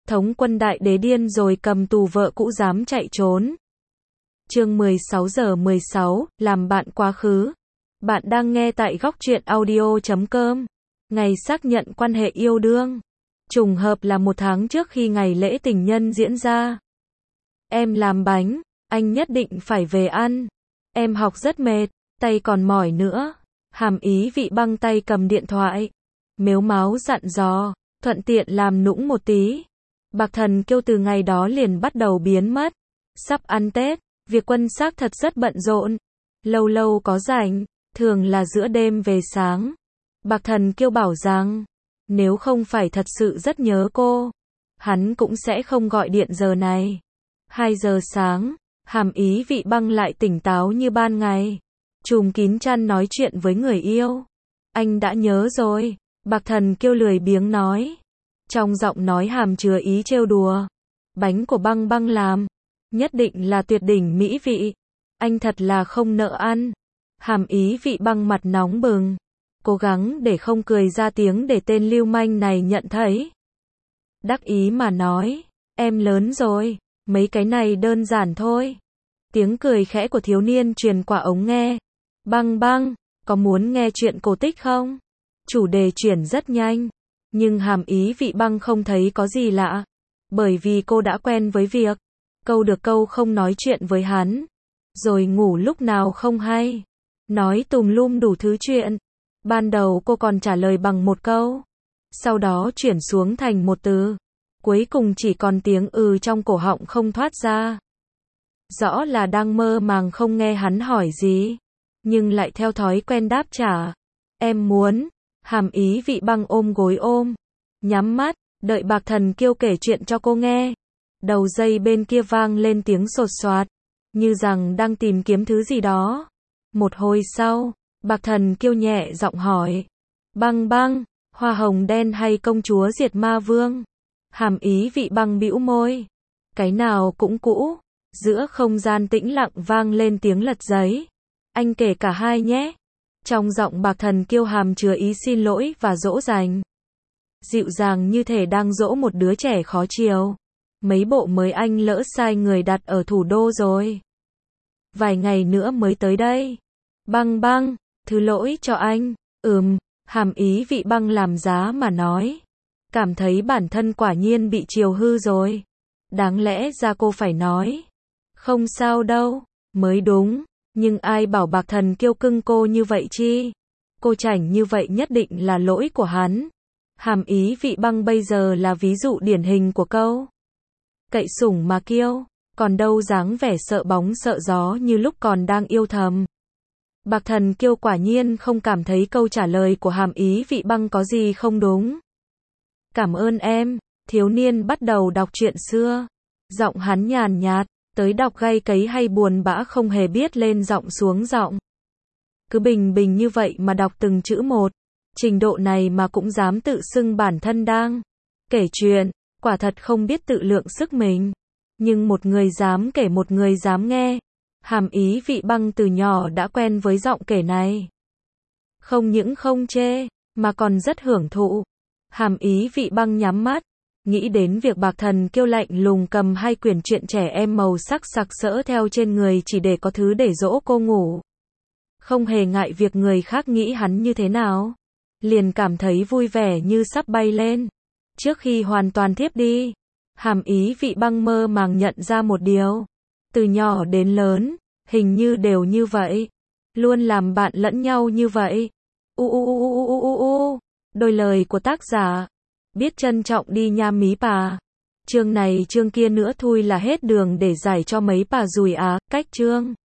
Thống quân đại đế điên rồi cầm tù vợ cũ dám chạy trốn. Chương 16:16, làm bạn quá khứ. Bạn đang nghe tại góc truyện audio.com. Ngày xác nhận quan hệ yêu đương. Trùng hợp là 1 tháng trước khi ngày lễ tình nhân diễn ra. Em làm bánh, anh nhất định phải về ăn. Em học rất mệt, tay còn mỏi nữa. Hàm Ý Vị băng tay cầm điện thoại. Mếu máo dặn dò, thuận tiện làm nũng một tí. Bạc Thần Kiêu từ ngày đó liền bắt đầu biến mất. Sắp ăn Tết, việc quân xác thật rất bận rộn. Lâu lâu có rảnh, thường là giữa đêm về sáng. Bạc Thần Kiêu bảo rằng, nếu không phải thật sự rất nhớ cô, hắn cũng sẽ không gọi điện giờ này. 2 giờ sáng, Hàm Ý Vị băng lại tỉnh táo như ban ngày. Trùm kín chăn nói chuyện với người yêu. Anh đã nhớ rồi, Bạc Thần Kiêu lười biếng nói. Trong giọng nói hàm chứa ý trêu đùa. Bánh của băng băng làm, nhất định là tuyệt đỉnh mỹ vị. Anh thật là không nỡ ăn. Hàm Ý Vị băng mặt nóng bừng. Cố gắng để không cười ra tiếng để tên lưu manh này nhận thấy. Đắc ý mà nói, em lớn rồi, mấy cái này đơn giản thôi. Tiếng cười khẽ của thiếu niên truyền qua ống nghe. Băng băng, có muốn nghe chuyện cổ tích không? Chủ đề chuyển rất nhanh. Nhưng Hàm Ý Vị băng không thấy có gì lạ. Bởi vì cô đã quen với việc câu được câu không nói chuyện với hắn. Rồi ngủ lúc nào không hay. Nói tùm lum đủ thứ chuyện. Ban đầu cô còn trả lời bằng một câu. Sau đó chuyển xuống thành một từ. Cuối cùng chỉ còn tiếng trong cổ họng không thoát ra. Rõ là đang mơ màng không nghe hắn hỏi gì. Nhưng lại theo thói quen đáp trả. Em muốn. Hàm Ý Vị băng ôm gối ôm. Nhắm mắt, đợi Bạc Thần Kiêu kể chuyện cho cô nghe. Đầu dây bên kia vang lên tiếng sột soạt. Như rằng đang tìm kiếm thứ gì đó. Một hồi sau, Bạc Thần Kiêu nhẹ giọng hỏi. Băng băng, hoa hồng đen hay công chúa diệt ma vương? Hàm Ý Vị băng bĩu môi. Cái nào cũng cũ. Giữa không gian tĩnh lặng vang lên tiếng lật giấy. Anh kể cả hai nhé. Trong giọng Bạc Thần Kiêu hàm chứa ý xin lỗi và dỗ dành. Dịu dàng như thể đang dỗ một đứa trẻ khó chiều. Mấy bộ mới anh lỡ sai người đặt ở thủ đô rồi. Vài ngày nữa mới tới đây. Băng băng, thứ lỗi cho anh. Hàm Ý Vị băng làm giá mà nói. Cảm thấy bản thân quả nhiên bị chiều hư rồi. Đáng lẽ ra cô phải nói. Không sao đâu, mới đúng. Nhưng ai bảo Bạc Thần Kiêu cưng cô như vậy chi? Cô chảnh như vậy nhất định là lỗi của hắn. Hàm Ý Vị băng bây giờ là ví dụ điển hình của câu cậy sủng mà kiêu, còn đâu dáng vẻ sợ bóng sợ gió như lúc còn đang yêu thầm. Bạc Thần Kiêu quả nhiên không cảm thấy câu trả lời của Hàm Ý Vị băng có gì không đúng. Cảm ơn em, thiếu niên bắt đầu đọc chuyện xưa. Giọng hắn nhàn nhạt, tới đọc gay cấy hay buồn bã không hề biết lên giọng xuống giọng. Cứ bình bình như vậy mà đọc từng chữ một. Trình độ này mà cũng dám tự xưng bản thân đang kể chuyện, quả thật không biết tự lượng sức mình. Nhưng một người dám kể một người dám nghe. Hàm Ý Vị băng từ nhỏ đã quen với giọng kể này. Không những không chê, mà còn rất hưởng thụ. Hàm Ý Vị băng nhắm mắt, nghĩ đến việc Bạc Thần Kiêu lạnh lùng cầm 2 quyển truyện trẻ em màu sắc sặc sỡ theo trên người chỉ để có thứ để dỗ cô ngủ. Không hề ngại việc người khác nghĩ hắn như thế nào. Liền cảm thấy vui vẻ như sắp bay lên. Trước khi hoàn toàn thiếp đi, Hàm Ý Vị băng mơ màng nhận ra một điều. Từ nhỏ đến lớn, hình như đều như vậy. Luôn làm bạn lẫn nhau như vậy. Đôi lời của tác giả. Biết trân trọng đi nha mí bà. Chương này chương kia nữa thui là hết đường để giải cho mấy bà dùi cách chương.